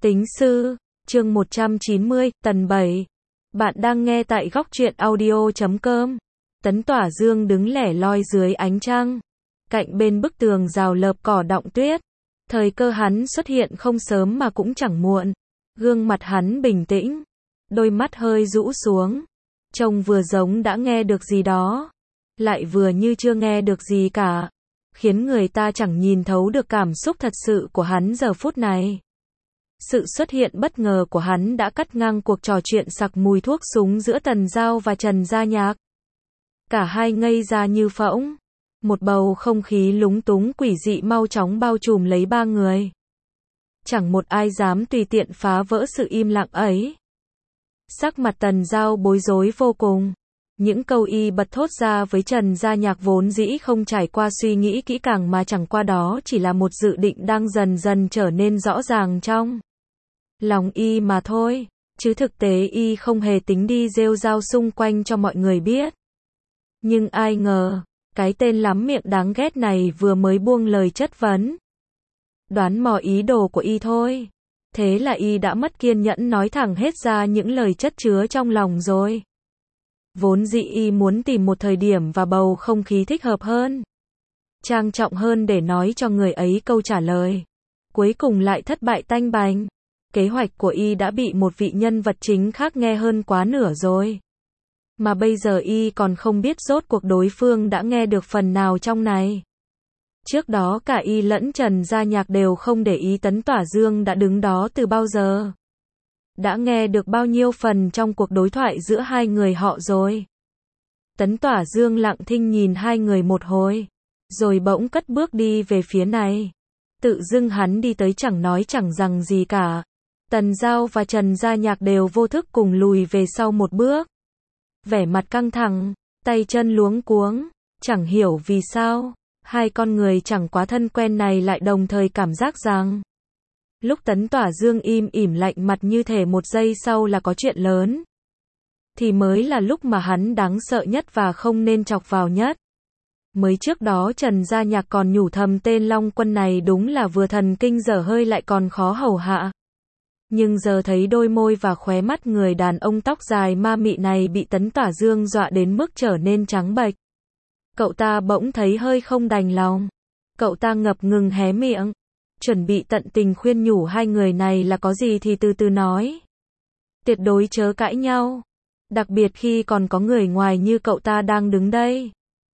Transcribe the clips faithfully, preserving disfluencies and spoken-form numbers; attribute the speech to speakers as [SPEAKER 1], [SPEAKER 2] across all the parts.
[SPEAKER 1] Tính sư, chương một trăm chín mươi, tần bảy. Bạn đang nghe tại góc truyện audio chấm com. Tấn Tỏa Dương đứng lẻ loi dưới ánh trăng. Cạnh bên bức tường rào lợp cỏ đọng tuyết. Thời cơ hắn xuất hiện không sớm mà cũng chẳng muộn. Gương mặt hắn bình tĩnh. Đôi mắt hơi rũ xuống. Trông vừa giống đã nghe được gì đó. Lại vừa như chưa nghe được gì cả. Khiến người ta chẳng nhìn thấu được cảm xúc thật sự của hắn giờ phút này. Sự xuất hiện bất ngờ của hắn đã cắt ngang cuộc trò chuyện sặc mùi thuốc súng giữa Tần Giao và Trần Gia Nhạc. Cả hai ngây ra như phỗng. Một bầu không khí lúng túng quỷ dị mau chóng bao trùm lấy ba người. Chẳng một ai dám tùy tiện phá vỡ sự im lặng ấy. Sắc mặt Tần Giao bối rối vô cùng. Những câu y bật thốt ra với Trần Gia Nhạc vốn dĩ không trải qua suy nghĩ kỹ càng mà chẳng qua đó chỉ là một dự định đang dần dần trở nên rõ ràng trong lòng y mà thôi, chứ thực tế y không hề tính đi rêu rao xung quanh cho mọi người biết. Nhưng ai ngờ, cái tên lắm miệng đáng ghét này vừa mới buông lời chất vấn. Đoán mò ý đồ của y thôi. Thế là y đã mất kiên nhẫn nói thẳng hết ra những lời chất chứa trong lòng rồi. Vốn dĩ y muốn tìm một thời điểm và bầu không khí thích hợp hơn, trang trọng hơn để nói cho người ấy câu trả lời. Cuối cùng lại thất bại tanh bành. Kế hoạch của y đã bị một vị nhân vật chính khác nghe hơn quá nửa rồi. Mà bây giờ y còn không biết rốt cuộc đối phương đã nghe được phần nào trong này. Trước đó cả y lẫn Trần Gia Nhạc đều không để ý Tấn Tỏa Dương đã đứng đó từ bao giờ. Đã nghe được bao nhiêu phần trong cuộc đối thoại giữa hai người họ rồi. Tấn Tỏa Dương lặng thinh nhìn hai người một hồi, rồi bỗng cất bước đi về phía này. Tự dưng hắn đi tới chẳng nói chẳng rằng gì cả. Tần Giao và Trần Gia Nhạc đều vô thức cùng lùi về sau một bước. Vẻ mặt căng thẳng, tay chân luống cuống, chẳng hiểu vì sao, hai con người chẳng quá thân quen này lại đồng thời cảm giác rằng lúc Tấn Tỏa Dương im ỉm lạnh mặt như thể một giây sau là có chuyện lớn, thì mới là lúc mà hắn đáng sợ nhất và không nên chọc vào nhất. Mới trước đó Trần Gia Nhạc còn nhủ thầm tên Long Quân này đúng là vừa thần kinh dở hơi lại còn khó hầu hạ. Nhưng giờ thấy đôi môi và khóe mắt người đàn ông tóc dài ma mị này bị Tấn Tỏa Dương dọa đến mức trở nên trắng bệch. Cậu ta bỗng thấy hơi không đành lòng. Cậu ta ngập ngừng hé miệng, chuẩn bị tận tình khuyên nhủ hai người này là có gì thì từ từ nói. Tuyệt đối chớ cãi nhau. Đặc biệt khi còn có người ngoài như cậu ta đang đứng đây.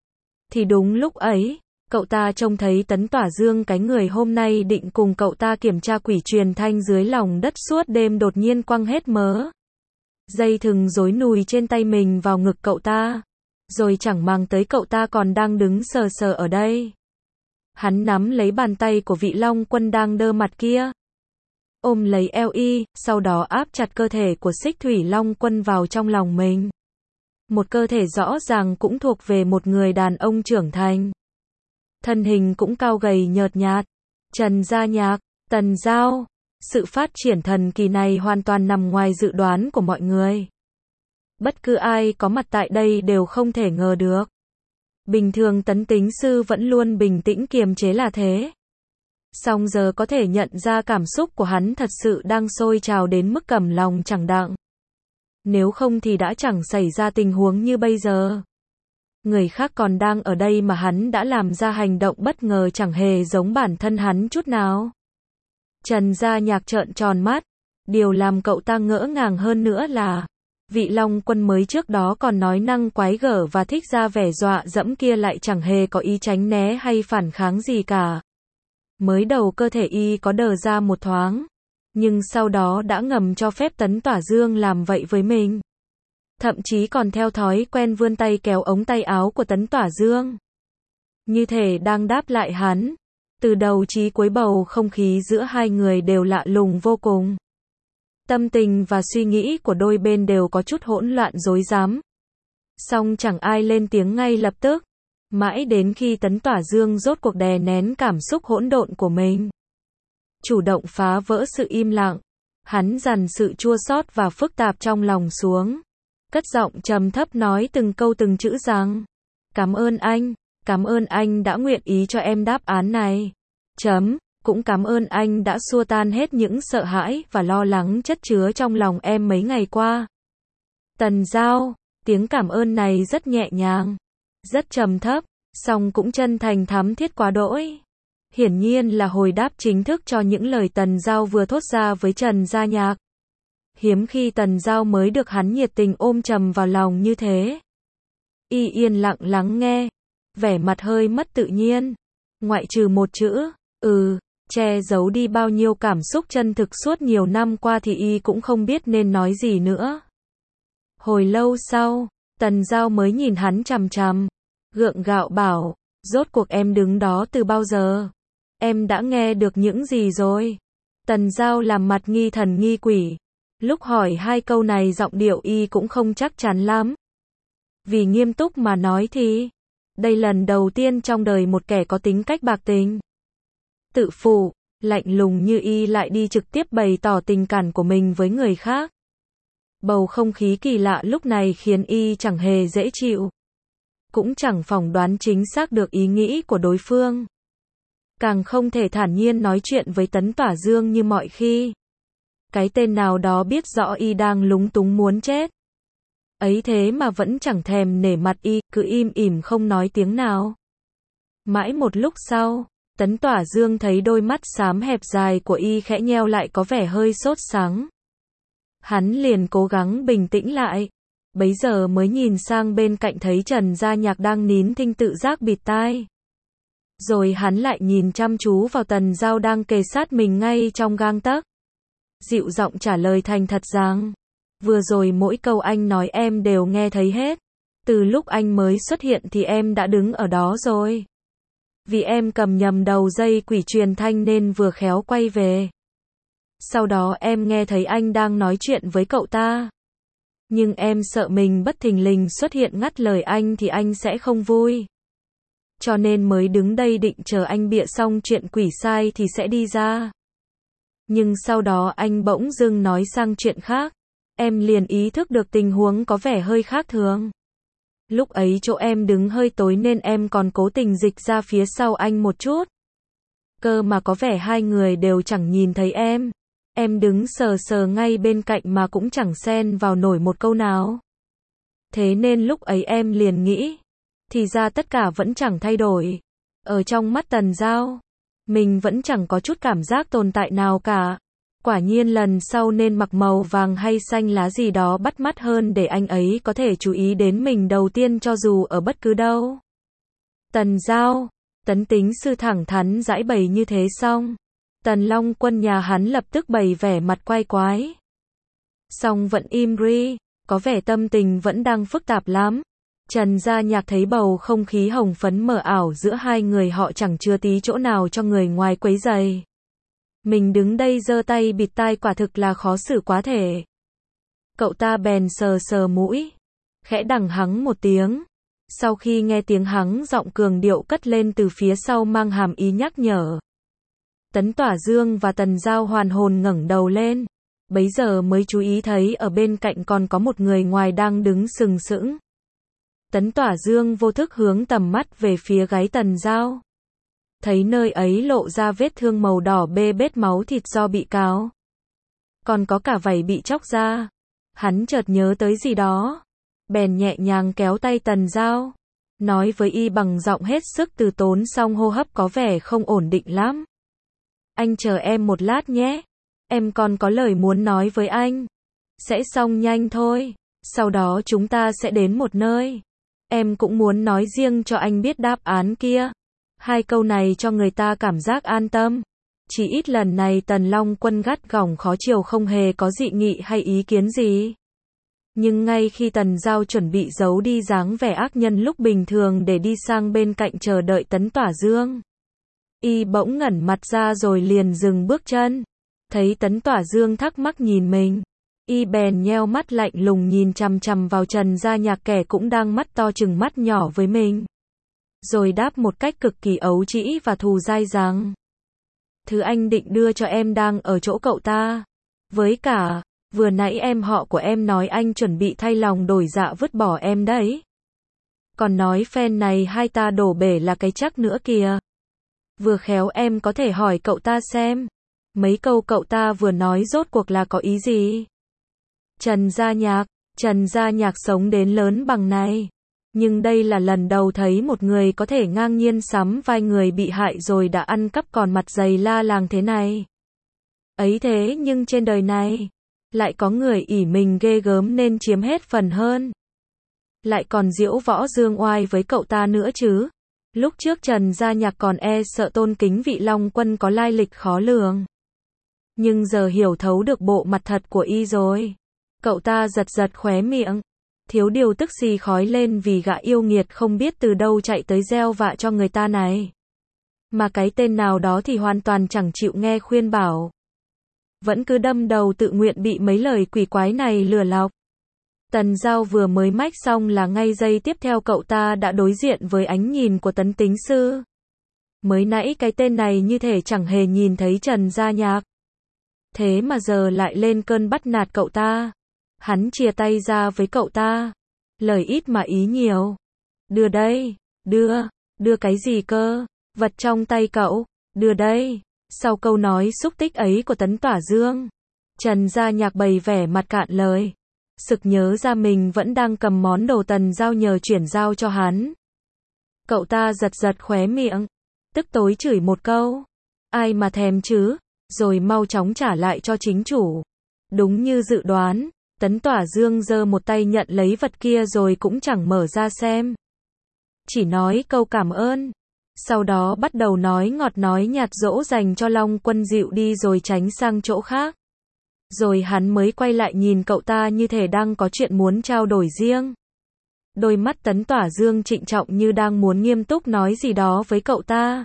[SPEAKER 1] Thì đúng lúc ấy, cậu ta trông thấy Tấn Tỏa Dương, cái người hôm nay định cùng cậu ta kiểm tra quỷ truyền thanh dưới lòng đất suốt đêm, đột nhiên quăng hết mớ dây thừng rối nùi trên tay mình vào ngực cậu ta. Rồi chẳng màng tới cậu ta còn đang đứng sờ sờ ở đây. Hắn nắm lấy bàn tay của vị Long Quân đang đơ mặt kia, ôm lấy eo y, sau đó áp chặt cơ thể của Xích Thủy Long Quân vào trong lòng mình. Một cơ thể rõ ràng cũng thuộc về một người đàn ông trưởng thành. Thân hình cũng cao gầy nhợt nhạt. Trần Gia Nhạc, Tần Giao. Sự phát triển thần kỳ này hoàn toàn nằm ngoài dự đoán của mọi người. Bất cứ ai có mặt tại đây đều không thể ngờ được. Bình thường Tấn Tính Sư vẫn luôn bình tĩnh kiềm chế là thế. Song giờ có thể nhận ra cảm xúc của hắn thật sự đang sôi trào đến mức cầm lòng chẳng đặng. Nếu không thì đã chẳng xảy ra tình huống như bây giờ. Người khác còn đang ở đây mà hắn đã làm ra hành động bất ngờ chẳng hề giống bản thân hắn chút nào. Trần Gia Nhạc trợn tròn mắt. Điều làm cậu ta ngỡ ngàng hơn nữa là vị Long Quân mới trước đó còn nói năng quái gở và thích ra vẻ dọa dẫm kia lại chẳng hề có ý tránh né hay phản kháng gì cả. Mới đầu cơ thể y có đờ ra một thoáng, nhưng sau đó đã ngầm cho phép Tấn Tỏa Dương làm vậy với mình. Thậm chí còn theo thói quen vươn tay kéo ống tay áo của Tấn Tỏa Dương, như thể đang đáp lại hắn. Từ đầu chí cuối bầu không khí giữa hai người đều lạ lùng vô cùng. Tâm tình và suy nghĩ của đôi bên đều có chút hỗn loạn rối rắm. Song chẳng ai lên tiếng ngay lập tức. Mãi đến khi Tấn Tỏa Dương rốt cuộc đè nén cảm xúc hỗn độn của mình, chủ động phá vỡ sự im lặng. Hắn dằn sự chua xót và phức tạp trong lòng xuống, cất giọng trầm thấp nói từng câu từng chữ rằng: cảm ơn anh, cảm ơn anh đã nguyện ý cho em đáp án này. Chấm. cũng cảm ơn anh đã xua tan hết những sợ hãi và lo lắng chất chứa trong lòng em mấy ngày qua. Tần Giao, tiếng cảm ơn này rất nhẹ nhàng, rất trầm thấp, song cũng chân thành thắm thiết quá đỗi. Hiển nhiên là hồi đáp chính thức cho những lời Tần Giao vừa thốt ra với Trần Gia Nhạc. Hiếm khi Tần Giao mới được hắn nhiệt tình ôm chầm vào lòng như thế. Y yên lặng lắng nghe, vẻ mặt hơi mất tự nhiên, ngoại trừ một chữ, ừ, che giấu đi bao nhiêu cảm xúc chân thực suốt nhiều năm qua thì Y cũng không biết nên nói gì nữa. Hồi lâu sau, Tần Giao mới nhìn hắn chằm chằm, gượng gạo bảo, rốt cuộc em đứng đó từ bao giờ? Em đã nghe được những gì rồi? Tần Giao làm mặt nghi thần nghi quỷ. Lúc hỏi hai câu này giọng điệu Y cũng không chắc chắn lắm. Vì nghiêm túc mà nói thì, đây lần đầu tiên trong đời một kẻ có tính cách bạc tình, tự phụ, lạnh lùng như Y lại đi trực tiếp bày tỏ tình cảm của mình với người khác. Bầu không khí kỳ lạ lúc này khiến Y chẳng hề dễ chịu, cũng chẳng phỏng đoán chính xác được ý nghĩ của đối phương. Càng không thể thản nhiên nói chuyện với Tấn Tỏa Dương như mọi khi. Cái tên nào đó biết rõ Y đang lúng túng muốn chết. Ấy thế mà vẫn chẳng thèm nể mặt Y, cứ im ỉm không nói tiếng nào. Mãi một lúc sau, Tấn Tỏa Dương thấy đôi mắt xám hẹp dài của Y khẽ nheo lại có vẻ hơi sốt sắng. Hắn liền cố gắng bình tĩnh lại. Bấy giờ mới nhìn sang bên cạnh thấy Trần Gia Nhạc đang nín thinh tự giác bịt tai. Rồi hắn lại nhìn chăm chú vào Tần Giao đang kề sát mình ngay trong gang tấc. Dịu giọng trả lời thành thật rằng, vừa rồi mỗi câu anh nói em đều nghe thấy hết. Từ lúc anh mới xuất hiện thì em đã đứng ở đó rồi. Vì em cầm nhầm đầu dây quỷ truyền thanh nên vừa khéo quay về. Sau đó em nghe thấy anh đang nói chuyện với cậu ta. Nhưng em sợ mình bất thình lình xuất hiện ngắt lời anh thì anh sẽ không vui. Cho nên mới đứng đây định chờ anh bịa xong chuyện quỷ sai thì sẽ đi ra. Nhưng sau đó anh bỗng dưng nói sang chuyện khác. Em liền ý thức được tình huống có vẻ hơi khác thường. Lúc ấy chỗ em đứng hơi tối nên em còn cố tình dịch ra phía sau anh một chút. Cơ mà có vẻ hai người đều chẳng nhìn thấy em. Em đứng sờ sờ ngay bên cạnh mà cũng chẳng xen vào nổi một câu nào. Thế nên lúc ấy em liền nghĩ, thì ra tất cả vẫn chẳng thay đổi. Ở trong mắt Tần Giao, mình vẫn chẳng có chút cảm giác tồn tại nào cả. Quả nhiên lần sau nên mặc màu vàng hay xanh lá gì đó bắt mắt hơn để anh ấy có thể chú ý đến mình đầu tiên cho dù ở bất cứ đâu. Tần Giao, Tấn Tính Sư thẳng thắn giải bày như thế xong. Tần Long Quân nhà hắn lập tức bày vẻ mặt quay quái. Song vẫn im ri, có vẻ tâm tình vẫn đang phức tạp lắm. Trần Gia Nhạc thấy bầu không khí hồng phấn mờ ảo giữa hai người họ chẳng chứa tí chỗ nào cho người ngoài quấy rầy. Mình đứng đây giơ tay bịt tai quả thực là khó xử quá thể. Cậu ta bèn sờ sờ mũi, khẽ đằng hắng một tiếng. Sau khi nghe tiếng hắng giọng cường điệu cất lên từ phía sau mang hàm ý nhắc nhở. Tấn Tỏa Dương và Tần Giao hoàn hồn ngẩng đầu lên. Bấy giờ mới chú ý thấy ở bên cạnh còn có một người ngoài đang đứng sừng sững. Tấn Tỏa Dương vô thức hướng tầm mắt về phía gáy Tần Giao. Thấy nơi ấy lộ ra vết thương màu đỏ bê bết máu thịt do bị cào. Còn có cả vảy bị chóc ra. Hắn chợt nhớ tới gì đó. Bèn nhẹ nhàng kéo tay Tần Giao. Nói với Y bằng giọng hết sức từ tốn song hô hấp có vẻ không ổn định lắm. Anh chờ em một lát nhé. Em còn có lời muốn nói với anh. Sẽ xong nhanh thôi. Sau đó chúng ta sẽ đến một nơi. Em cũng muốn nói riêng cho anh biết đáp án kia. Hai câu này cho người ta cảm giác an tâm. Chỉ ít lần này Tần Long Quân gắt gỏng khó chiều không hề có dị nghị hay ý kiến gì. Nhưng ngay khi Tần Giao chuẩn bị giấu đi dáng vẻ ác nhân lúc bình thường để đi sang bên cạnh chờ đợi Tấn Tỏa Dương. Y bỗng ngẩn mặt ra rồi liền dừng bước chân. Thấy Tấn Tỏa Dương thắc mắc nhìn mình. Y bèn nheo mắt lạnh lùng nhìn chằm chằm vào Trần Gia Nhạc kẻ cũng đang mắt to chừng mắt nhỏ với mình. Rồi đáp một cách cực kỳ ấu trĩ và thù dai rằng. Thứ anh định đưa cho em đang ở chỗ cậu ta. Với cả, vừa nãy em họ của em nói anh chuẩn bị thay lòng đổi dạ vứt bỏ em đấy. Còn nói phen này hai ta đổ bể là cái chắc nữa kìa. Vừa khéo em có thể hỏi cậu ta xem. Mấy câu cậu ta vừa nói rốt cuộc là có ý gì? Trần Gia Nhạc, Trần Gia Nhạc sống đến lớn bằng này. Nhưng đây là lần đầu thấy một người có thể ngang nhiên sắm vai người bị hại rồi đã ăn cắp còn mặt dày la làng thế này. Ấy thế nhưng trên đời này, lại có người ỷ mình ghê gớm nên chiếm hết phần hơn. Lại còn diễu võ dương oai với cậu ta nữa chứ. Lúc trước Trần Gia Nhạc còn e sợ tôn kính vị Long Quân có lai lịch khó lường. Nhưng giờ hiểu thấu được bộ mặt thật của y rồi. Cậu ta giật giật khóe miệng. Thiếu điều tức xì khói lên vì gã yêu nghiệt không biết từ đâu chạy tới gieo vạ cho người ta này. Mà cái tên nào đó thì hoàn toàn chẳng chịu nghe khuyên bảo. Vẫn cứ đâm đầu tự nguyện bị mấy lời quỷ quái này lừa lọc. Tần Giao vừa mới mách xong là ngay giây tiếp theo cậu ta đã đối diện với ánh nhìn của Tấn Tính Sư. Mới nãy cái tên này như thể chẳng hề nhìn thấy Trần Gia Nhạc. Thế mà giờ lại lên cơn bắt nạt cậu ta. Hắn chia tay ra với cậu ta. Lời ít mà ý nhiều. Đưa đây, đưa, đưa cái gì cơ? Vật trong tay cậu, đưa đây. Sau câu nói xúc tích ấy của Tấn Tỏa Dương, Trần Gia Nhạc bày vẻ mặt cạn lời. Sực nhớ ra mình vẫn đang cầm món đồ Tần Giao nhờ chuyển giao cho hắn. Cậu ta giật giật khóe miệng, tức tối chửi một câu. Ai mà thèm chứ, rồi mau chóng trả lại cho chính chủ. Đúng như dự đoán, Tấn Tỏa Dương giơ một tay nhận lấy vật kia rồi cũng chẳng mở ra xem. Chỉ nói câu cảm ơn. Sau đó bắt đầu nói ngọt nói nhạt dỗ dành cho Long Quân dịu đi rồi tránh sang chỗ khác. Rồi hắn mới quay lại nhìn cậu ta như thể đang có chuyện muốn trao đổi riêng. Đôi mắt Tấn Tỏa Dương trịnh trọng như đang muốn nghiêm túc nói gì đó với cậu ta.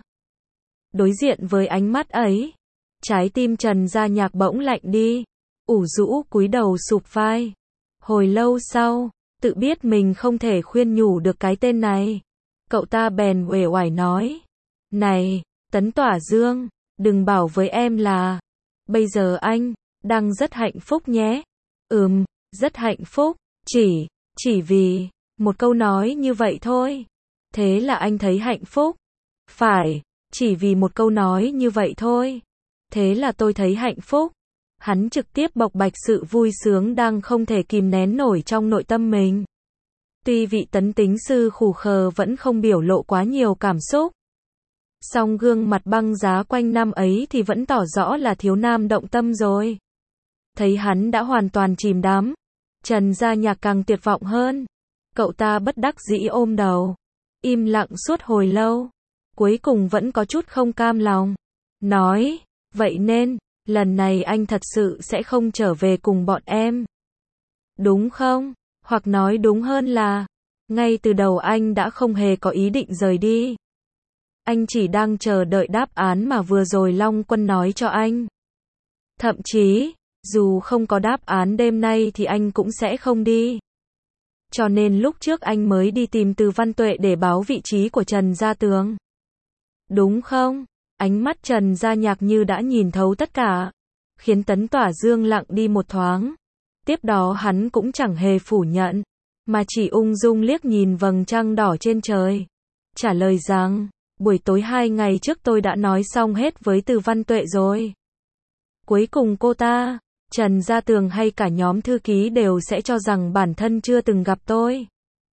[SPEAKER 1] Đối diện với ánh mắt ấy, trái tim Trần Gia Nhạc bỗng lạnh đi, ủ rũ cúi đầu sụp vai. Hồi lâu sau, tự biết mình không thể khuyên nhủ được cái tên này. Cậu ta bèn uể oải nói. Này, Tấn Tỏa Dương, đừng bảo với em là, bây giờ anh đang rất hạnh phúc nhé. Ừm, rất hạnh phúc, chỉ, chỉ vì một câu nói như vậy thôi. Thế là anh thấy hạnh phúc. Phải, chỉ vì một câu nói như vậy thôi. Thế là tôi thấy hạnh phúc. Hắn trực tiếp bộc bạch sự vui sướng đang không thể kìm nén nổi trong nội tâm mình. Tuy vị Tấn Tính Sư khù khờ vẫn không biểu lộ quá nhiều cảm xúc. Song gương mặt băng giá quanh năm ấy thì vẫn tỏ rõ là thiếu nam động tâm rồi. Thấy hắn đã hoàn toàn chìm đắm, Trần Gia Nhạc càng tuyệt vọng hơn. Cậu ta bất đắc dĩ ôm đầu, im lặng suốt hồi lâu, cuối cùng vẫn có chút không cam lòng. Nói, vậy nên, lần này anh thật sự sẽ không trở về cùng bọn em. Đúng không? Hoặc nói đúng hơn là, ngay từ đầu anh đã không hề có ý định rời đi. Anh chỉ đang chờ đợi đáp án mà vừa rồi Long Quân nói cho anh. Thậm chí, dù không có đáp án đêm nay thì anh cũng sẽ không đi. Cho nên lúc trước anh mới đi tìm Từ Văn Tuệ để báo vị trí của Trần Gia Tường. Đúng không? Ánh mắt Trần Gia Nhạc như đã nhìn thấu tất cả, khiến Tấn Tỏa Dương lặng đi một thoáng. Tiếp đó hắn cũng chẳng hề phủ nhận, mà chỉ ung dung liếc nhìn vầng trăng đỏ trên trời. Trả lời rằng, buổi tối hai ngày trước tôi đã nói xong hết với Từ Văn Tuệ rồi. Cuối cùng cô ta, Trần Gia Tường hay cả nhóm thư ký đều sẽ cho rằng bản thân chưa từng gặp tôi.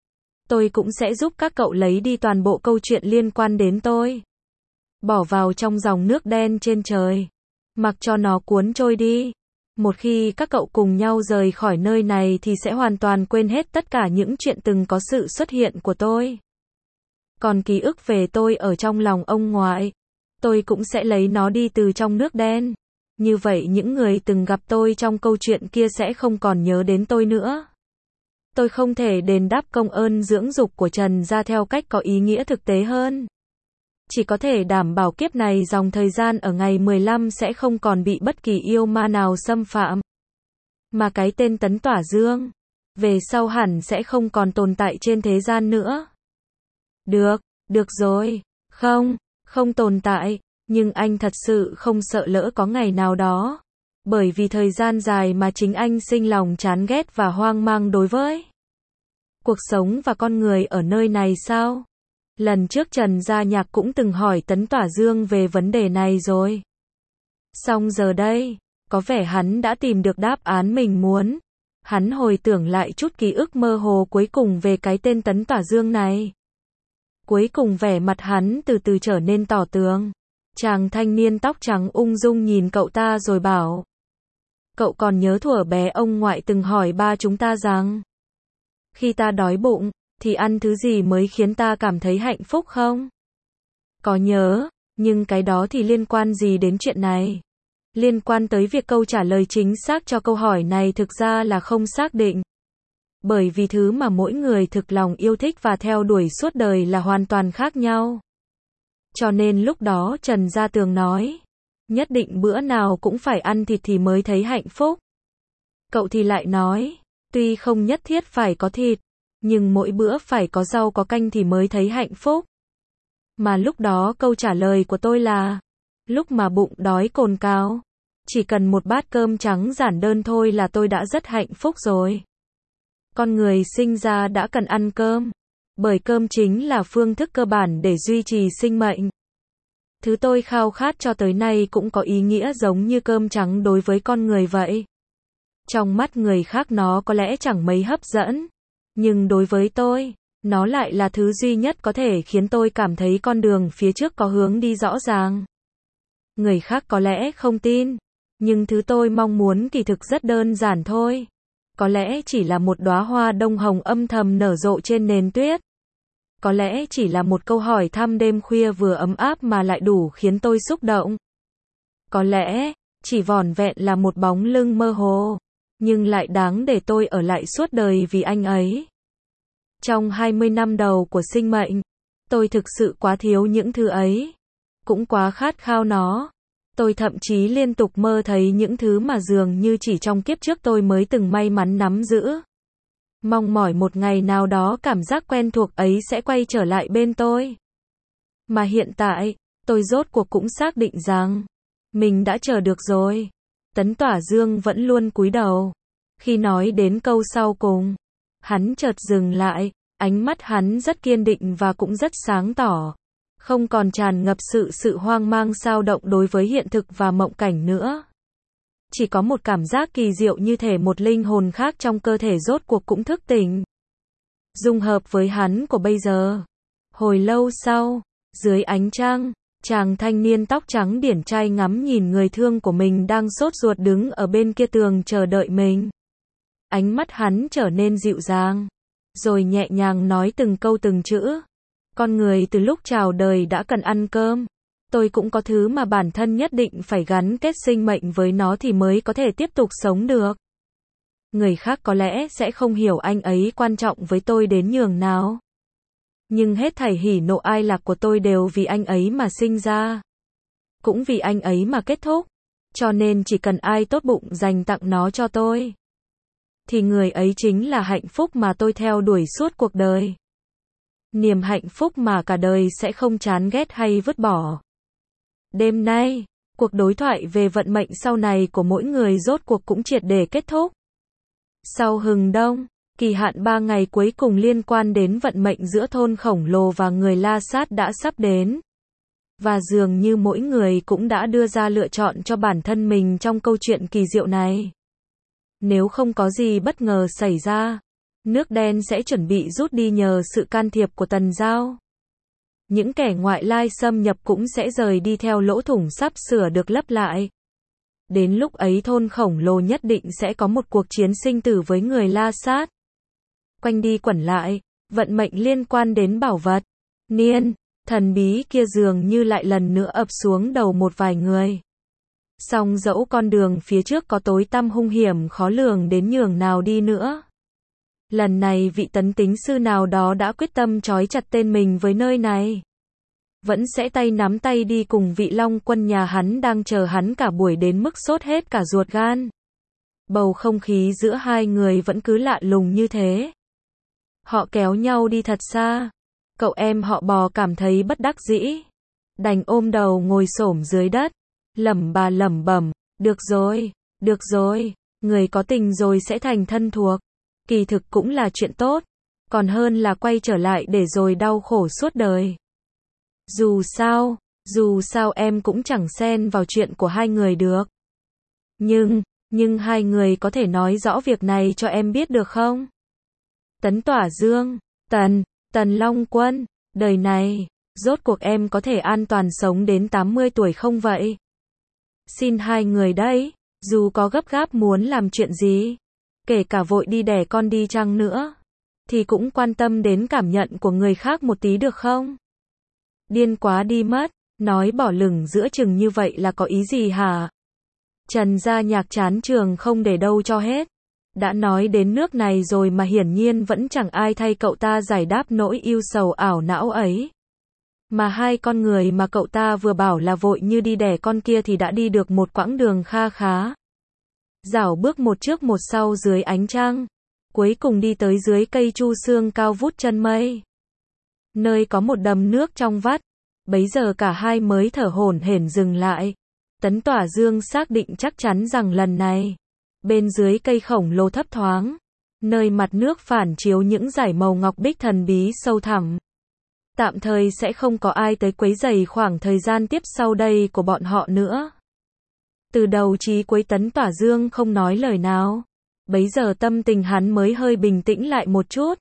[SPEAKER 1] Tôi cũng sẽ giúp các cậu lấy đi toàn bộ câu chuyện liên quan đến tôi. Bỏ vào trong dòng nước đen trên trời. Mặc cho nó cuốn trôi đi. Một khi các cậu cùng nhau rời khỏi nơi này thì sẽ hoàn toàn quên hết tất cả những chuyện từng có sự xuất hiện của tôi. Còn ký ức về tôi ở trong lòng ông ngoại, tôi cũng sẽ lấy nó đi từ trong nước đen. Như vậy những người từng gặp tôi trong câu chuyện kia sẽ không còn nhớ đến tôi nữa. Tôi không thể đền đáp công ơn dưỡng dục của Trần Gia theo cách có ý nghĩa thực tế hơn. Chỉ có thể đảm bảo kiếp này dòng thời gian ở ngày mười lăm sẽ không còn bị bất kỳ yêu ma nào xâm phạm. Mà cái tên Tấn Tỏa Dương, về sau hẳn sẽ không còn tồn tại trên thế gian nữa. Được, được rồi, không, không tồn tại, nhưng anh thật sự không sợ lỡ có ngày nào đó. Bởi vì thời gian dài mà chính anh sinh lòng chán ghét và hoang mang đối với cuộc sống và con người ở nơi này sao? Lần trước Trần Gia Nhạc cũng từng hỏi Tấn Tỏa Dương về vấn đề này rồi. Xong giờ đây, có vẻ hắn đã tìm được đáp án mình muốn. Hắn hồi tưởng lại chút ký ức mơ hồ cuối cùng về cái tên Tấn Tỏa Dương này. Cuối cùng vẻ mặt hắn từ từ trở nên tỏ tường. Chàng thanh niên tóc trắng ung dung nhìn cậu ta rồi bảo. Cậu còn nhớ thuở bé ông ngoại từng hỏi ba chúng ta rằng, khi ta đói bụng, thì ăn thứ gì mới khiến ta cảm thấy hạnh phúc không? Có nhớ, nhưng cái đó thì liên quan gì đến chuyện này? Liên quan tới việc câu trả lời chính xác cho câu hỏi này thực ra là không xác định. Bởi vì thứ mà mỗi người thực lòng yêu thích và theo đuổi suốt đời là hoàn toàn khác nhau. Cho nên lúc đó Trần Gia Tường nói, nhất định bữa nào cũng phải ăn thịt thì mới thấy hạnh phúc. Cậu thì lại nói, tuy không nhất thiết phải có thịt, nhưng mỗi bữa phải có rau có canh thì mới thấy hạnh phúc. Mà lúc đó câu trả lời của tôi là, lúc mà bụng đói cồn cào, chỉ cần một bát cơm trắng giản đơn thôi là tôi đã rất hạnh phúc rồi. Con người sinh ra đã cần ăn cơm, bởi cơm chính là phương thức cơ bản để duy trì sinh mệnh. Thứ tôi khao khát cho tới nay cũng có ý nghĩa giống như cơm trắng đối với con người vậy. Trong mắt người khác nó có lẽ chẳng mấy hấp dẫn, nhưng đối với tôi, nó lại là thứ duy nhất có thể khiến tôi cảm thấy con đường phía trước có hướng đi rõ ràng. Người khác có lẽ không tin, nhưng thứ tôi mong muốn kỳ thực rất đơn giản thôi. Có lẽ chỉ là một đóa hoa đông hồng âm thầm nở rộ trên nền tuyết. Có lẽ chỉ là một câu hỏi thăm đêm khuya vừa ấm áp mà lại đủ khiến tôi xúc động. Có lẽ, chỉ vỏn vẹn là một bóng lưng mơ hồ, nhưng lại đáng để tôi ở lại suốt đời vì anh ấy. Trong hai mươi năm đầu của sinh mệnh, tôi thực sự quá thiếu những thứ ấy. Cũng quá khát khao nó. Tôi thậm chí liên tục mơ thấy những thứ mà dường như chỉ trong kiếp trước tôi mới từng may mắn nắm giữ. Mong mỏi một ngày nào đó cảm giác quen thuộc ấy sẽ quay trở lại bên tôi. Mà hiện tại, tôi rốt cuộc cũng xác định rằng, mình đã chờ được rồi. Tấn Tỏa Dương vẫn luôn cúi đầu. Khi nói đến câu sau cùng, hắn chợt dừng lại, ánh mắt hắn rất kiên định và cũng rất sáng tỏ. Không còn tràn ngập sự sự hoang mang xao động đối với hiện thực và mộng cảnh nữa. Chỉ có một cảm giác kỳ diệu như thể một linh hồn khác trong cơ thể rốt cuộc cũng thức tỉnh. Dung hợp với hắn của bây giờ. Hồi lâu sau, dưới ánh trăng, chàng thanh niên tóc trắng điển trai ngắm nhìn người thương của mình đang sốt ruột đứng ở bên kia tường chờ đợi mình. Ánh mắt hắn trở nên dịu dàng, rồi nhẹ nhàng nói từng câu từng chữ. Con người từ lúc chào đời đã cần ăn cơm. Tôi cũng có thứ mà bản thân nhất định phải gắn kết sinh mệnh với nó thì mới có thể tiếp tục sống được. Người khác có lẽ sẽ không hiểu anh ấy quan trọng với tôi đến nhường nào. Nhưng hết thảy hỉ nộ ai lạc của tôi đều vì anh ấy mà sinh ra. Cũng vì anh ấy mà kết thúc. Cho nên chỉ cần ai tốt bụng dành tặng nó cho tôi, thì người ấy chính là hạnh phúc mà tôi theo đuổi suốt cuộc đời. Niềm hạnh phúc mà cả đời sẽ không chán ghét hay vứt bỏ. Đêm nay, cuộc đối thoại về vận mệnh sau này của mỗi người rốt cuộc cũng triệt để kết thúc. Sau hừng đông, kỳ hạn ba ngày cuối cùng liên quan đến vận mệnh giữa thôn khổng lồ và người La Sát đã sắp đến. Và dường như mỗi người cũng đã đưa ra lựa chọn cho bản thân mình trong câu chuyện kỳ diệu này. Nếu không có gì bất ngờ xảy ra, nước đen sẽ chuẩn bị rút đi nhờ sự can thiệp của Tần Giao. Những kẻ ngoại lai xâm nhập cũng sẽ rời đi theo lỗ thủng sắp sửa được lấp lại. Đến lúc ấy thôn khổng lồ nhất định sẽ có một cuộc chiến sinh tử với người La Sát. Quanh đi quẩn lại, vận mệnh liên quan đến bảo vật, niên, thần bí kia dường như lại lần nữa ập xuống đầu một vài người. Song dẫu con đường phía trước có tối tăm hung hiểm khó lường đến nhường nào đi nữa. Lần này vị tấn tính sư nào đó đã quyết tâm trói chặt tên mình với nơi này. Vẫn sẽ tay nắm tay đi cùng vị Long quân nhà hắn đang chờ hắn cả buổi đến mức sốt hết cả ruột gan. Bầu không khí giữa hai người vẫn cứ lạ lùng như thế. Họ kéo nhau đi thật xa. Cậu em họ Bò cảm thấy bất đắc dĩ. Đành ôm đầu ngồi xổm dưới đất. Lẩm bà lẩm bẩm, được rồi, được rồi, người có tình rồi sẽ thành thân thuộc. Kỳ thực cũng là chuyện tốt. còn hơn là quay trở lại để rồi đau khổ suốt đời. Dù sao, dù sao em cũng chẳng xen vào chuyện của hai người được. Nhưng, nhưng hai người có thể nói rõ việc này cho em biết được không? Tấn Tỏa Dương, Tần, Tần Long Quân, đời này, rốt cuộc em có thể an toàn sống đến tám mươi tuổi không vậy? Xin hai người đấy, dù có gấp gáp muốn làm chuyện gì, kể cả vội đi đẻ con đi chăng nữa, thì cũng quan tâm đến cảm nhận của người khác một tí được không? Điên quá đi mất, nói bỏ lửng giữa chừng như vậy là có ý gì hả? Trần Gia Nhạc chán trường không để đâu cho hết. Đã nói đến nước này rồi mà hiển nhiên vẫn chẳng ai thay cậu ta giải đáp nỗi yêu sầu ảo não ấy. Mà hai con người mà cậu ta vừa bảo là vội như đi đẻ con kia thì đã đi được một quãng đường kha khá. Dảo bước một trước một sau dưới ánh trăng, cuối cùng đi tới dưới cây chu xương cao vút chân mây. Nơi có một đầm nước trong vắt, bấy giờ cả hai mới thở hổn hển dừng lại. Tấn Tỏa Dương xác định chắc chắn rằng lần này, bên dưới cây khổng lồ thấp thoáng, nơi mặt nước phản chiếu những dải màu ngọc bích thần bí sâu thẳm, tạm thời sẽ không có ai tới quấy rầy khoảng thời gian tiếp sau đây của bọn họ nữa. Từ đầu chí cuối Tấn Tỏa Dương không nói lời nào, bấy giờ tâm tình hắn mới hơi bình tĩnh lại một chút.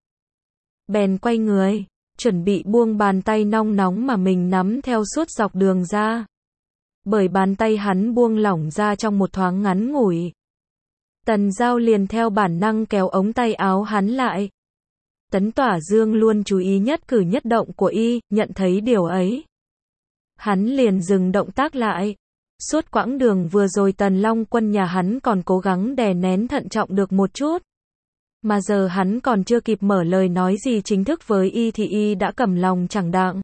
[SPEAKER 1] Bèn quay người, chuẩn bị buông bàn tay nong nóng mà mình nắm theo suốt dọc đường ra. Bởi bàn tay hắn buông lỏng ra trong một thoáng ngắn ngủi, Tần Giao liền theo bản năng kéo ống tay áo hắn lại. Tấn Tỏa Dương luôn chú ý nhất cử nhất động của y, nhận thấy điều ấy, hắn liền dừng động tác lại. Suốt quãng đường vừa rồi Tần Long Quân nhà hắn còn cố gắng đè nén thận trọng được một chút, mà giờ hắn còn chưa kịp mở lời nói gì chính thức với y thì y đã cầm lòng chẳng đặng,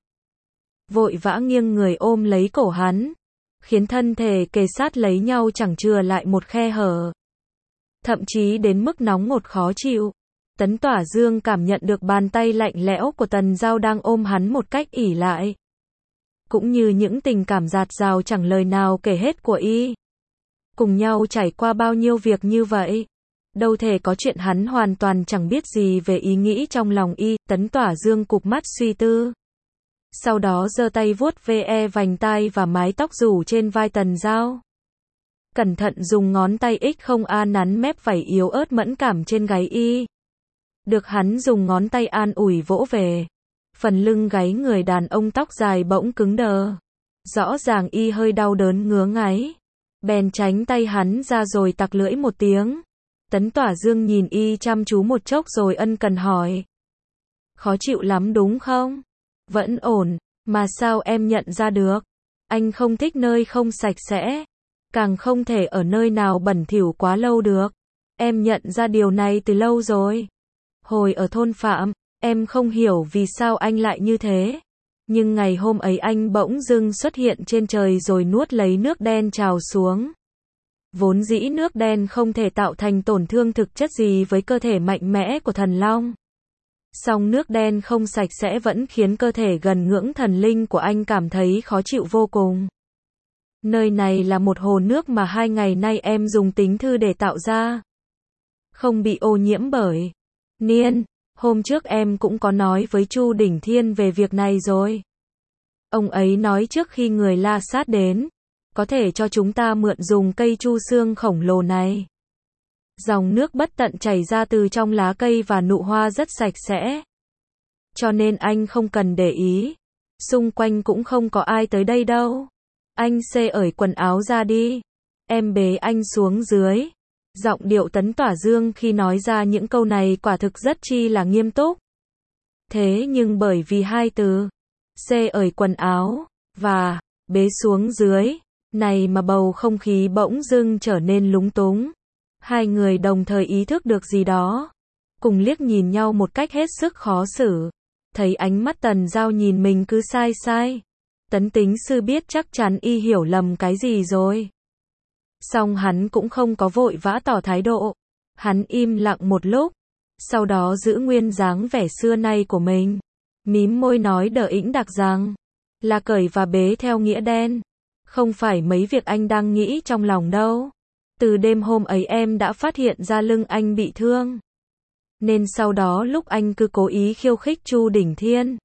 [SPEAKER 1] vội vã nghiêng người ôm lấy cổ hắn, khiến thân thể kề sát lấy nhau chẳng chừa lại một khe hở, thậm chí đến mức nóng ngột khó chịu. Tấn Tỏa Dương cảm nhận được bàn tay lạnh lẽo của Tần Giao đang ôm hắn một cách ỷ lại, cũng như những tình cảm dạt dào chẳng lời nào kể hết của y. Cùng nhau trải qua bao nhiêu việc như vậy, đâu thể có chuyện hắn hoàn toàn chẳng biết gì về ý nghĩ trong lòng y. Tấn Tỏa Dương cụp mắt suy tư, sau đó giơ tay vuốt ve vành tai và mái tóc rủ trên vai Tần Giao, cẩn thận dùng ngón tay ích không a nắn mép vảy yếu ớt mẫn cảm trên gáy y. Được hắn dùng ngón tay an ủi vỗ về, phần lưng gáy người đàn ông tóc dài bỗng cứng đờ. Rõ ràng y hơi đau đớn ngứa ngáy, bèn tránh tay hắn ra rồi tặc lưỡi một tiếng. Tấn Tỏa Dương nhìn y chăm chú một chốc rồi ân cần hỏi: khó chịu lắm đúng không? Vẫn ổn, mà sao em nhận ra được? Anh không thích nơi không sạch sẽ, càng không thể ở nơi nào bẩn thỉu quá lâu được. Em nhận ra điều này từ lâu rồi. Hồi ở thôn Phạm, em không hiểu vì sao anh lại như thế. Nhưng ngày hôm ấy anh bỗng dưng xuất hiện trên trời rồi nuốt lấy nước đen trào xuống. Vốn dĩ nước đen không thể tạo thành tổn thương thực chất gì với cơ thể mạnh mẽ của thần long. Song nước đen không sạch sẽ vẫn khiến cơ thể gần ngưỡng thần linh của anh cảm thấy khó chịu vô cùng. Nơi này là một hồ nước mà hai ngày nay em dùng tính thư để tạo ra, không bị ô nhiễm bởi Niên. Hôm trước em cũng có nói với Chu Đỉnh Thiên về việc này rồi. Ông ấy nói trước khi người La Sát đến, có thể cho chúng ta mượn dùng cây chu xương khổng lồ này. Dòng nước bất tận chảy ra từ trong lá cây và nụ hoa rất sạch sẽ. Cho nên anh không cần để ý. Xung quanh cũng không có ai tới đây đâu. Anh xê ởi quần áo ra đi. Em bế anh xuống dưới. Giọng điệu Tấn Tỏa Dương khi nói ra những câu này quả thực rất chi là nghiêm túc. Thế nhưng bởi vì hai từ xê ởi quần áo và bế xuống dưới này mà bầu không khí bỗng dưng trở nên lúng túng. Hai người đồng thời ý thức được gì đó, cùng liếc nhìn nhau một cách hết sức khó xử. Thấy ánh mắt Tần Giao nhìn mình cứ sai sai, Tấn Tính Sư biết chắc chắn y hiểu lầm cái gì rồi. Song hắn cũng không có vội vã tỏ thái độ. Hắn im lặng một lúc, sau đó giữ nguyên dáng vẻ xưa nay của mình, mím môi nói đờ ĩnh đặc rằng là cởi và bế theo nghĩa đen, không phải mấy việc anh đang nghĩ trong lòng đâu. Từ đêm hôm ấy em đã phát hiện ra lưng anh bị thương. Nên sau đó lúc anh cứ cố ý khiêu khích Chu Đỉnh Thiên,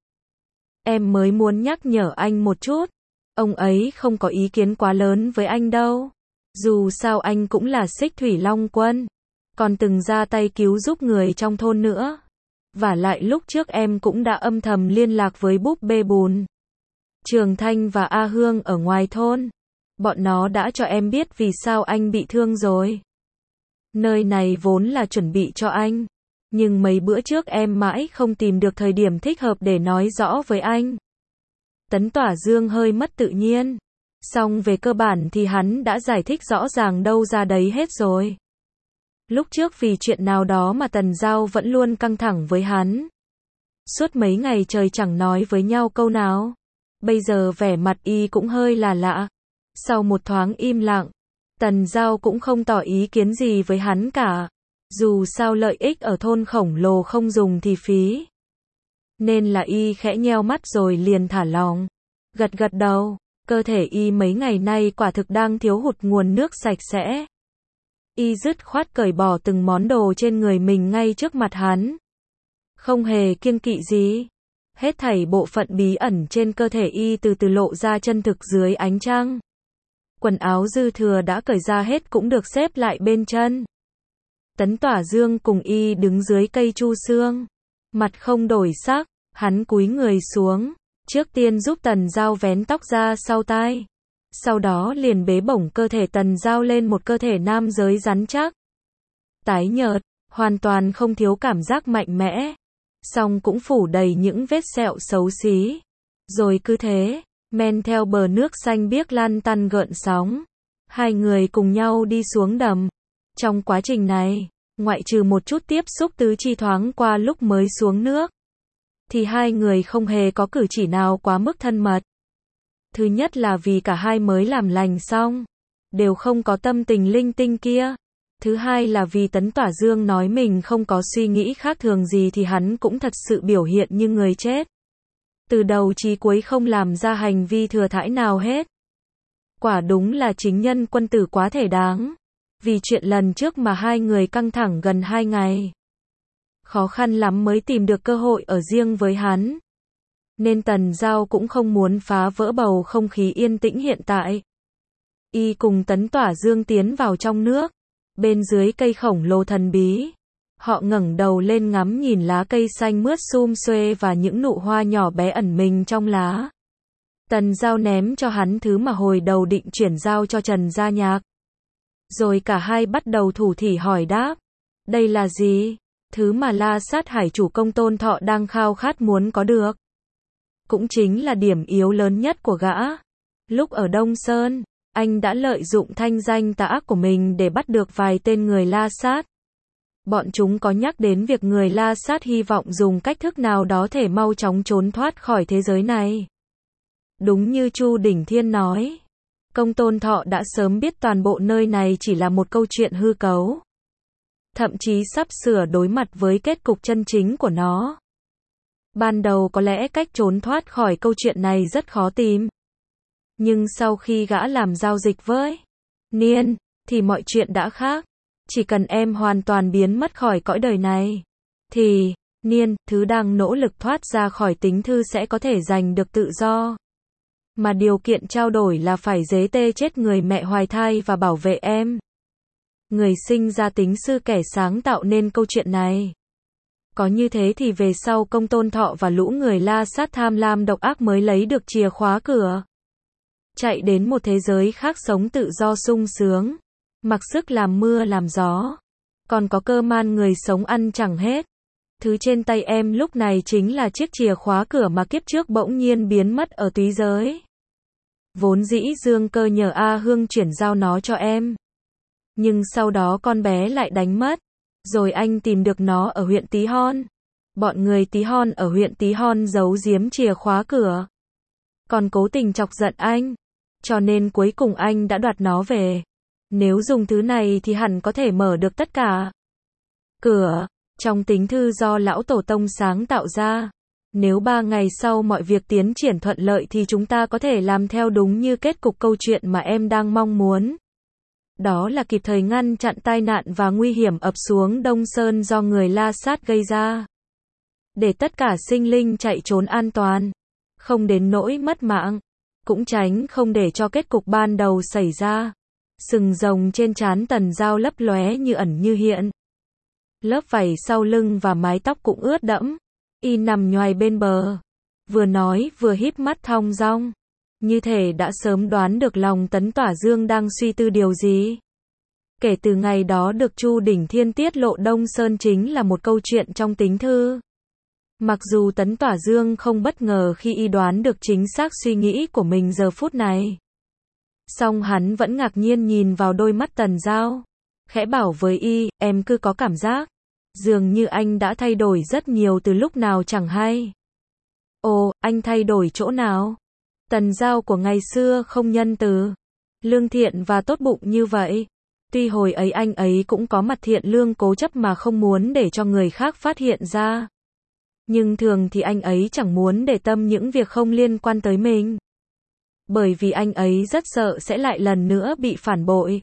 [SPEAKER 1] em mới muốn nhắc nhở anh một chút. Ông ấy không có ý kiến quá lớn với anh đâu. Dù sao anh cũng là Xích Thủy Long Quân, còn từng ra tay cứu giúp người trong thôn nữa. Vả lại lúc trước em cũng đã âm thầm liên lạc với búp bê bùn, Trường Thanh và A Hương ở ngoài thôn. Bọn nó đã cho em biết vì sao anh bị thương rồi. Nơi này vốn là chuẩn bị cho anh, nhưng mấy bữa trước em mãi không tìm được thời điểm thích hợp để nói rõ với anh. Tấn Tỏa Dương hơi mất tự nhiên. Song về cơ bản thì hắn đã giải thích rõ ràng đâu ra đấy hết rồi. Lúc trước vì chuyện nào đó mà Tần Giao vẫn luôn căng thẳng với hắn. Suốt mấy ngày trời chẳng nói với nhau câu nào. Bây giờ vẻ mặt y cũng hơi là lạ. Sau một thoáng im lặng, Tần Giao cũng không tỏ ý kiến gì với hắn cả. Dù sao lợi ích ở thôn khổng lồ không dùng thì phí. Nên là y khẽ nheo mắt rồi liền thả lỏng. Gật gật đầu, cơ thể y mấy ngày nay quả thực đang thiếu hụt nguồn nước sạch sẽ. Y dứt khoát cởi bỏ từng món đồ trên người mình ngay trước mặt hắn. Không hề kiêng kỵ gì. Hết thảy bộ phận bí ẩn trên cơ thể y từ từ lộ ra chân thực dưới ánh trăng. Quần áo dư thừa đã cởi ra hết cũng được xếp lại bên chân. Tấn Tỏa Dương cùng y đứng dưới cây chu xương. Mặt không đổi sắc, hắn cúi người xuống. Trước tiên giúp Tần Giao vén tóc ra sau tai. Sau đó liền bế bổng cơ thể Tần Giao lên một cơ thể nam giới rắn chắc. Tái nhợt, hoàn toàn không thiếu cảm giác mạnh mẽ. Song cũng phủ đầy những vết sẹo xấu xí. Rồi cứ thế, men theo bờ nước xanh biếc lăn tăn gợn sóng. Hai người cùng nhau đi xuống đầm. Trong quá trình này, ngoại trừ một chút tiếp xúc tứ chi thoáng qua lúc mới xuống nước, thì hai người không hề có cử chỉ nào quá mức thân mật. Thứ nhất là vì cả hai mới làm lành xong, đều không có tâm tình linh tinh kia. Thứ hai là vì Tấn Tỏa Dương nói mình không có suy nghĩ khác thường gì thì hắn cũng thật sự biểu hiện như người chết. Từ đầu chí cuối không làm ra hành vi thừa thãi nào hết. Quả đúng là chính nhân quân tử quá thể đáng. Vì chuyện lần trước mà hai người căng thẳng gần hai ngày. Khó khăn lắm mới tìm được cơ hội ở riêng với hắn. Nên Tần Giao cũng không muốn phá vỡ bầu không khí yên tĩnh hiện tại. Y cùng Tấn Tỏa Dương tiến vào trong nước. Bên dưới cây khổng lồ thần bí. Họ ngẩng đầu lên ngắm nhìn lá cây xanh mướt sum xuê và những nụ hoa nhỏ bé ẩn mình trong lá. Tần Giao ném cho hắn thứ mà hồi đầu định chuyển giao cho Trần Gia Nhạc. Rồi cả hai bắt đầu thủ thỉ hỏi đáp. Đây là gì? Thứ mà La Sát Hải chủ Công Tôn Thọ đang khao khát muốn có được. Cũng chính là điểm yếu lớn nhất của gã. Lúc ở Đông Sơn, anh đã lợi dụng thanh danh tà ác của mình để bắt được vài tên người La Sát. Bọn chúng có nhắc đến việc người La Sát hy vọng dùng cách thức nào đó thể mau chóng trốn thoát khỏi thế giới này. Đúng như Chu Đỉnh Thiên nói, Công Tôn Thọ đã sớm biết toàn bộ nơi này chỉ là một câu chuyện hư cấu. Thậm chí sắp sửa đối mặt với kết cục chân chính của nó. Ban đầu có lẽ cách trốn thoát khỏi câu chuyện này rất khó tìm. Nhưng sau khi gã làm giao dịch với Niên, thì mọi chuyện đã khác. Chỉ cần em hoàn toàn biến mất khỏi cõi đời này, thì Niên, thứ đang nỗ lực thoát ra khỏi tính thư sẽ có thể giành được tự do. Mà điều kiện trao đổi là phải dế tê chết người mẹ hoài thai và bảo vệ em. Người sinh ra tính sư kẻ sáng tạo nên câu chuyện này. Có như thế thì về sau Công Tôn Thọ và lũ người La Sát tham lam độc ác mới lấy được chìa khóa cửa. Chạy đến một thế giới khác sống tự do sung sướng. Mặc sức làm mưa làm gió. Còn có cơ man người sống ăn chẳng hết. Thứ trên tay em lúc này chính là chiếc chìa khóa cửa mà kiếp trước bỗng nhiên biến mất ở túy giới. Vốn dĩ Dương Cơ nhờ A Hương chuyển giao nó cho em. Nhưng sau đó con bé lại đánh mất. Rồi anh tìm được nó ở huyện Tí Hon. Bọn người Tí Hon ở huyện Tí Hon giấu giếm chìa khóa cửa. Còn cố tình chọc giận anh. Cho nên cuối cùng anh đã đoạt nó về. Nếu dùng thứ này thì hẳn có thể mở được tất cả cửa trong tính thư do lão tổ tông sáng tạo ra. Nếu ba ngày sau mọi việc tiến triển thuận lợi thì chúng ta có thể làm theo đúng như kết cục câu chuyện mà em đang mong muốn. Đó là kịp thời ngăn chặn tai nạn và nguy hiểm ập xuống Đông Sơn do người La Sát gây ra. Để tất cả sinh linh chạy trốn an toàn, không đến nỗi mất mạng, cũng tránh không để cho kết cục ban đầu xảy ra. Sừng rồng trên trán Tần Dao lấp lóe như ẩn như hiện. Lớp vảy sau lưng và mái tóc cũng ướt đẫm. Y nằm nhoài bên bờ, vừa nói vừa híp mắt thong dong, như thể đã sớm đoán được lòng Tấn Tỏa Dương đang suy tư điều gì. Kể từ ngày đó được Chu Đỉnh Thiên tiết lộ Đông Sơn chính là một câu chuyện trong tính thư. Mặc dù Tấn Tỏa Dương không bất ngờ khi y đoán được chính xác suy nghĩ của mình giờ phút này, song hắn vẫn ngạc nhiên nhìn vào đôi mắt Tần Dao, khẽ bảo với y, em cứ có cảm giác dường như anh đã thay đổi rất nhiều từ lúc nào chẳng hay. Ồ, anh thay đổi chỗ nào? Tần Dao của ngày xưa không nhân từ, lương thiện và tốt bụng như vậy. Tuy hồi ấy anh ấy cũng có mặt thiện lương cố chấp mà không muốn để cho người khác phát hiện ra. Nhưng thường thì anh ấy chẳng muốn để tâm những việc không liên quan tới mình. Bởi vì anh ấy rất sợ sẽ lại lần nữa bị phản bội,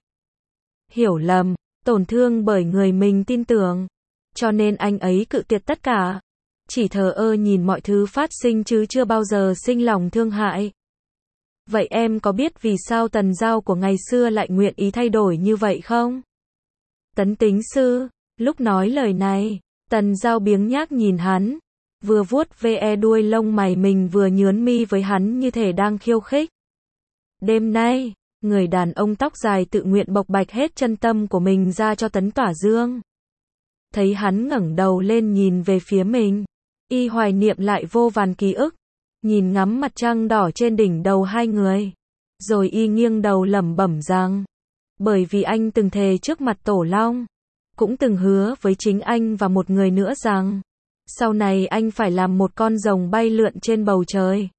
[SPEAKER 1] hiểu lầm, tổn thương bởi người mình tin tưởng. Cho nên anh ấy cự tuyệt tất cả, chỉ thờ ơ nhìn mọi thứ phát sinh chứ chưa bao giờ sinh lòng thương hại. Vậy em có biết vì sao Tần Dao của ngày xưa lại nguyện ý thay đổi như vậy không? Tấn Tính Sư, lúc nói lời này, Tần Dao biếng nhác nhìn hắn, vừa vuốt ve đuôi lông mày mình vừa nhướn mi với hắn như thể đang khiêu khích. Đêm nay, người đàn ông tóc dài tự nguyện bộc bạch hết chân tâm của mình ra cho Tấn Tỏa Dương. Thấy hắn ngẩng đầu lên nhìn về phía mình, y hoài niệm lại vô vàn ký ức, nhìn ngắm mặt trăng đỏ trên đỉnh đầu hai người, rồi y nghiêng đầu lẩm bẩm rằng, bởi vì anh từng thề trước mặt Tổ Long, cũng từng hứa với chính anh và một người nữa rằng, sau này anh phải làm một con rồng bay lượn trên bầu trời,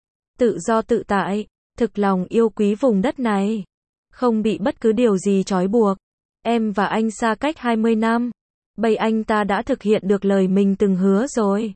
[SPEAKER 1] tự do tự tại, thực lòng yêu quý vùng đất này, không bị bất cứ điều gì trói buộc. Em và anh xa cách hai mươi năm, bây anh ta đã thực hiện được lời mình từng hứa rồi.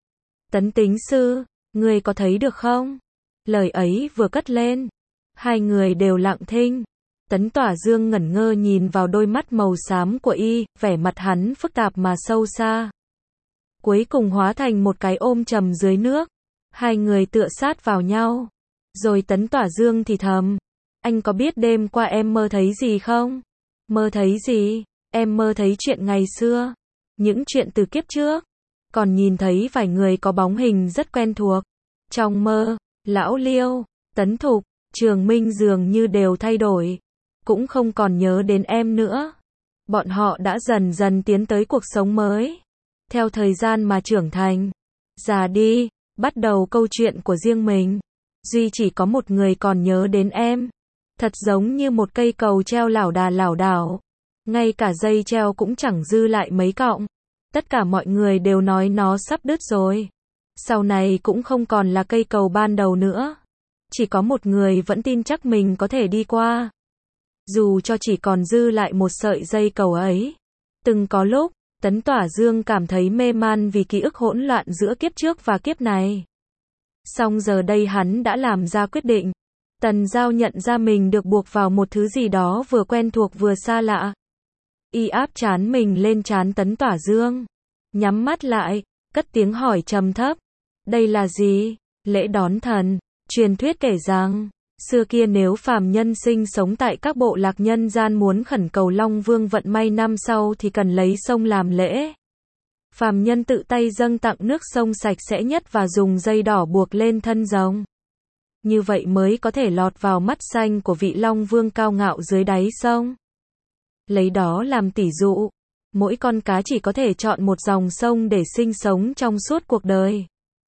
[SPEAKER 1] Tấn Tính Sư, người có thấy được không? Lời ấy vừa cất lên, hai người đều lặng thinh. Tấn Tỏa Dương ngẩn ngơ nhìn vào đôi mắt màu xám của y, vẻ mặt hắn phức tạp mà sâu xa. Cuối cùng hóa thành một cái ôm chầm dưới nước, hai người tựa sát vào nhau. Rồi Tấn Tỏa Dương thì thầm, anh có biết đêm qua em mơ thấy gì không? Mơ thấy gì? Em mơ thấy chuyện ngày xưa, những chuyện từ kiếp trước, còn nhìn thấy vài người có bóng hình rất quen thuộc. Trong mơ, Lão Liêu, Tấn Thục, Trường Minh dường như đều thay đổi, cũng không còn nhớ đến em nữa. Bọn họ đã dần dần tiến tới cuộc sống mới, theo thời gian mà trưởng thành, già đi, bắt đầu câu chuyện của riêng mình. Duy chỉ có một người còn nhớ đến em, thật giống như một cây cầu treo lảo đà lảo đảo, ngay cả dây treo cũng chẳng dư lại mấy cọng. Tất cả mọi người đều nói nó sắp đứt rồi, sau này cũng không còn là cây cầu ban đầu nữa. Chỉ có một người vẫn tin chắc mình có thể đi qua, dù cho chỉ còn dư lại một sợi dây cầu ấy. Từng có lúc, Tấn Tỏa Dương cảm thấy mê man vì ký ức hỗn loạn giữa kiếp trước và kiếp này. Song giờ đây hắn đã làm ra quyết định. Tần Dao nhận ra mình được buộc vào một thứ gì đó vừa quen thuộc vừa xa lạ. Y áp trán mình lên trán Tấn Tỏa Dương, nhắm mắt lại, cất tiếng hỏi trầm thấp. Đây là gì? Lễ đón thần. Truyền thuyết kể rằng, xưa kia nếu phàm nhân sinh sống tại các bộ lạc nhân gian muốn khẩn cầu Long Vương vận may năm sau thì cần lấy sông làm lễ. Phàm nhân tự tay dâng tặng nước sông sạch sẽ nhất và dùng dây đỏ buộc lên thân rồng. Như vậy mới có thể lọt vào mắt xanh của vị Long Vương cao ngạo dưới đáy sông. Lấy đó làm tỉ dụ, mỗi con cá chỉ có thể chọn một dòng sông để sinh sống trong suốt cuộc đời.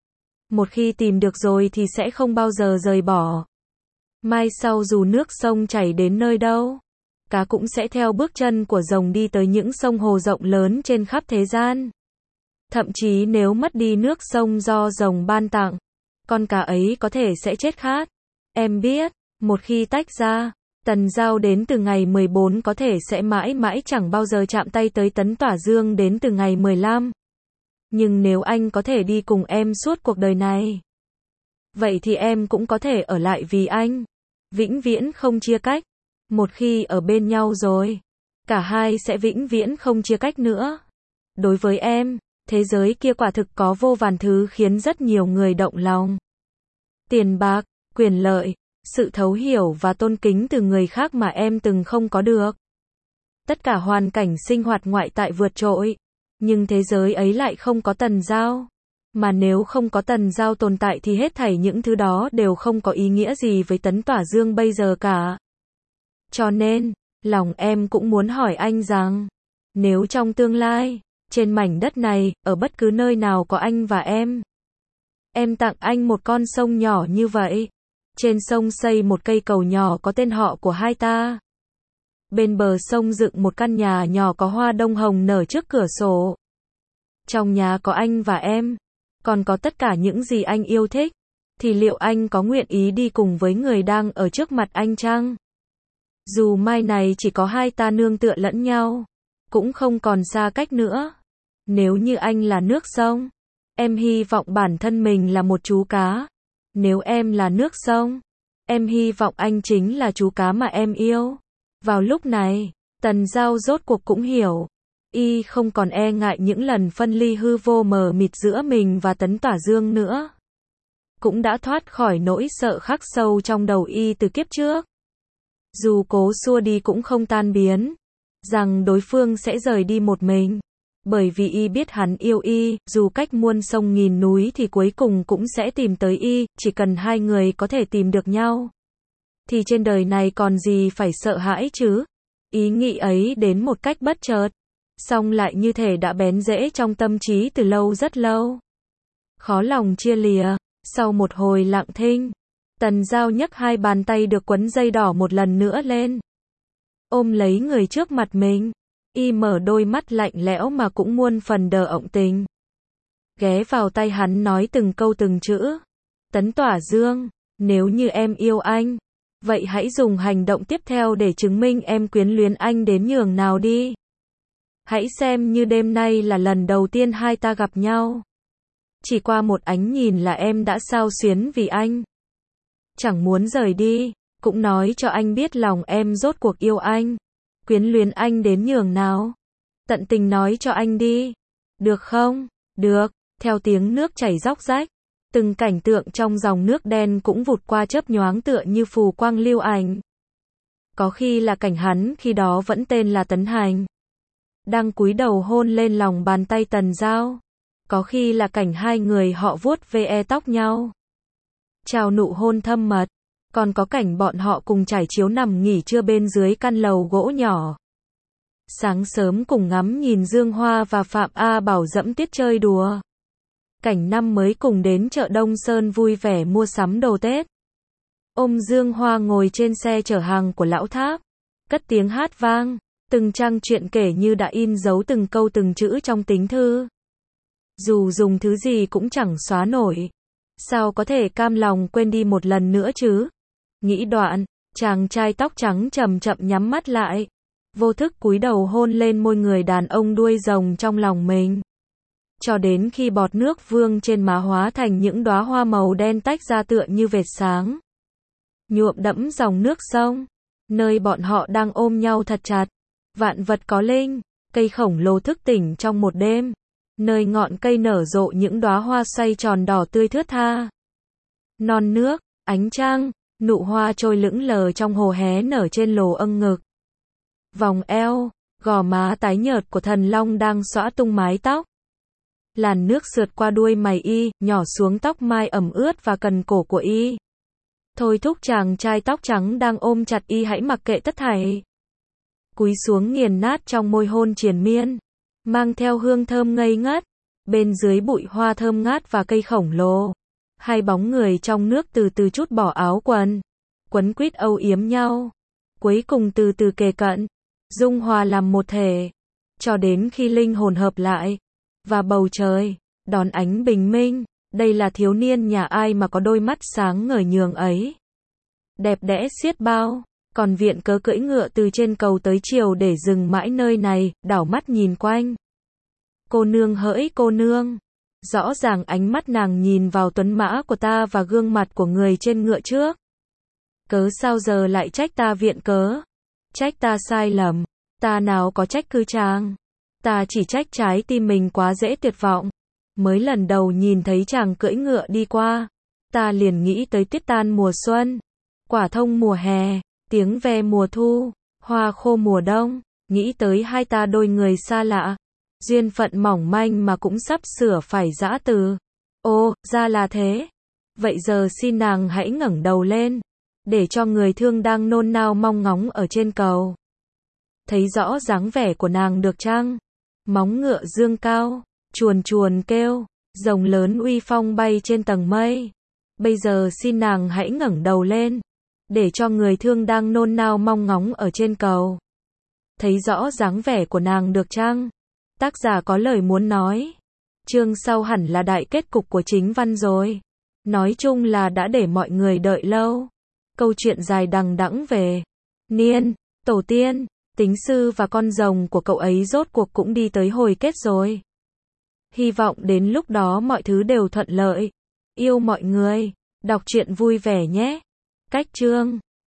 [SPEAKER 1] Một khi tìm được rồi thì sẽ không bao giờ rời bỏ. Mai sau dù nước sông chảy đến nơi đâu, cá cũng sẽ theo bước chân của rồng đi tới những sông hồ rộng lớn trên khắp thế gian. Thậm chí nếu mất đi nước sông do rồng ban tặng, con cá ấy có thể sẽ chết khát. Em biết, một khi tách ra, Tần Dao đến từ ngày mười bốn có thể sẽ mãi mãi chẳng bao giờ chạm tay tới Tấn Tỏa Dương đến từ ngày mười lăm. Nhưng nếu anh có thể đi cùng em suốt cuộc đời này, vậy thì em cũng có thể ở lại vì anh, vĩnh viễn không chia cách. Một khi ở bên nhau rồi, cả hai sẽ vĩnh viễn không chia cách nữa. Đối với em, thế giới kia quả thực có vô vàn thứ khiến rất nhiều người động lòng. Tiền bạc, quyền lợi, sự thấu hiểu và tôn kính từ người khác mà em từng không có được. Tất cả hoàn cảnh sinh hoạt ngoại tại vượt trội, nhưng thế giới ấy lại không có Tần Giao. Mà nếu không có Tần Giao tồn tại thì hết thảy những thứ đó đều không có ý nghĩa gì với Tấn Tỏa Dương bây giờ cả. Cho nên, lòng em cũng muốn hỏi anh rằng, nếu trong tương lai, trên mảnh đất này, ở bất cứ nơi nào có anh và em, em tặng anh một con sông nhỏ như vậy. Trên sông xây một cây cầu nhỏ có tên họ của hai ta. Bên bờ sông dựng một căn nhà nhỏ có hoa đông hồng nở trước cửa sổ. Trong nhà có anh và em, còn có tất cả những gì anh yêu thích, thì liệu anh có nguyện ý đi cùng với người đang ở trước mặt anh chăng? Dù mai này chỉ có hai ta nương tựa lẫn nhau, cũng không còn xa cách nữa. Nếu như anh là nước sông, em hy vọng bản thân mình là một chú cá. Nếu em là nước sông, em hy vọng anh chính là chú cá mà em yêu. Vào lúc này, Tần Giao rốt cuộc cũng hiểu. Y không còn e ngại những lần phân ly hư vô mờ mịt giữa mình và Tấn Tỏa Dương nữa. Cũng đã thoát khỏi nỗi sợ khắc sâu trong đầu Y từ kiếp trước. Dù cố xua đi cũng không tan biến, rằng đối phương sẽ rời đi một mình. Bởi vì Y biết hắn yêu Y, dù cách muôn sông nghìn núi thì cuối cùng cũng sẽ tìm tới Y, chỉ cần hai người có thể tìm được nhau. Thì trên đời này còn gì phải sợ hãi chứ? Ý nghĩ ấy đến một cách bất chợt, song lại như thể đã bén rễ trong tâm trí từ lâu rất lâu. Khó lòng chia lìa, sau một hồi lặng thinh, Tần Giao nhấc hai bàn tay được quấn dây đỏ một lần nữa lên. Ôm lấy người trước mặt mình. Y mở đôi mắt lạnh lẽo mà cũng muôn phần đờ ọng tình. Ghé vào tay hắn nói từng câu từng chữ. Tấn Tỏa Dương, nếu như em yêu anh, vậy hãy dùng hành động tiếp theo để chứng minh em quyến luyến anh đến nhường nào đi. Hãy xem như đêm nay là lần đầu tiên hai ta gặp nhau. Chỉ qua một ánh nhìn là em đã xao xuyến vì anh. Chẳng muốn rời đi, cũng nói cho anh biết lòng em rốt cuộc yêu anh. Quyến luyến anh đến nhường nào. Tận tình nói cho anh đi. Được không? Được. Theo tiếng nước chảy róc rách, từng cảnh tượng trong dòng nước đen cũng vụt qua chớp nhoáng tựa như phù quang lưu ảnh. Có khi là cảnh hắn khi đó vẫn tên là Tấn Hành, đang cúi đầu hôn lên lòng bàn tay Tần Giao. Có khi là cảnh hai người họ vuốt ve tóc nhau, chào nụ hôn thâm mật. Còn có cảnh bọn họ cùng trải chiếu nằm nghỉ trưa bên dưới căn lầu gỗ nhỏ. Sáng sớm cùng ngắm nhìn Dương Hoa và Phạm A Bảo dẫm tiết chơi đùa. Cảnh năm mới cùng đến chợ Đông Sơn vui vẻ mua sắm đồ Tết. Ôm Dương Hoa ngồi trên xe chở hàng của Lão Tháp, cất tiếng hát vang, từng trang chuyện kể như đã in dấu từng câu từng chữ trong tính thư. Dù dùng thứ gì cũng chẳng xóa nổi. Sao có thể cam lòng quên đi một lần nữa chứ? Nghĩ đoạn, chàng trai tóc trắng chậm chậm nhắm mắt lại, vô thức cúi đầu hôn lên môi người đàn ông đuôi rồng trong lòng mình. Cho đến khi bọt nước vương trên má hóa thành những đóa hoa màu đen tách ra tựa như vệt sáng, nhuộm đẫm dòng nước sông, nơi bọn họ đang ôm nhau thật chặt. Vạn vật có linh, cây khổng lồ thức tỉnh trong một đêm, nơi ngọn cây nở rộ những đóa hoa xoay tròn đỏ tươi thướt tha. Non nước, ánh trăng, nụ hoa trôi lững lờ trong hồ hé nở trên lồ âng ngực. Vòng eo, gò má tái nhợt của thần long đang xõa tung mái tóc. Làn nước sượt qua đuôi mày y, nhỏ xuống tóc mai ẩm ướt và cần cổ của y. Thôi thúc chàng trai tóc trắng đang ôm chặt y hãy mặc kệ tất thảy. Cúi xuống nghiền nát trong môi hôn triền miên, mang theo hương thơm ngây ngất. Bên dưới bụi hoa thơm ngát và cây khổng lồ, hai bóng người trong nước từ từ trút bỏ áo quần, quấn quýt âu yếm nhau, cuối cùng từ từ kề cận, dung hòa làm một thể, cho đến khi linh hồn hợp lại, và bầu trời đón ánh bình minh. Đây là thiếu niên nhà ai mà có đôi mắt sáng ngời nhường ấy, đẹp đẽ xiết bao. Còn viện cớ cưỡi ngựa từ trên cầu tới chiều để dừng mãi nơi này, đảo mắt nhìn quanh. Cô nương hỡi cô nương, rõ ràng ánh mắt nàng nhìn vào tuấn mã của ta và gương mặt của người trên ngựa trước. Cớ sao giờ lại trách ta viện cớ? Trách ta sai lầm. Ta nào có trách cư chàng. Ta chỉ trách trái tim mình quá dễ tuyệt vọng. Mới lần đầu nhìn thấy chàng cưỡi ngựa đi qua, ta liền nghĩ tới tuyết tan mùa xuân, quả thông mùa hè, tiếng ve mùa thu, hoa khô mùa đông, nghĩ tới hai ta đôi người xa lạ, duyên phận mỏng manh mà cũng sắp sửa phải giã từ. Ô, ra là thế. Vậy giờ xin nàng hãy ngẩng đầu lên, để cho người thương đang nôn nao mong ngóng ở trên cầu thấy rõ dáng vẻ của nàng được chăng? Móng ngựa dương cao, chuồn chuồn kêu, rồng lớn uy phong bay trên tầng mây. Bây giờ xin nàng hãy ngẩng đầu lên, để cho người thương đang nôn nao mong ngóng ở trên cầu thấy rõ dáng vẻ của nàng được chăng? Tác giả có lời muốn nói. Chương sau hẳn là đại kết cục của chính văn rồi. Nói chung là đã để mọi người đợi lâu. Câu chuyện dài đằng đẵng về Niên, tổ tiên, tính sư và con rồng của cậu ấy rốt cuộc cũng đi tới hồi kết rồi. Hy vọng đến lúc đó mọi thứ đều thuận lợi. Yêu mọi người. Đọc truyện vui vẻ nhé. Cách chương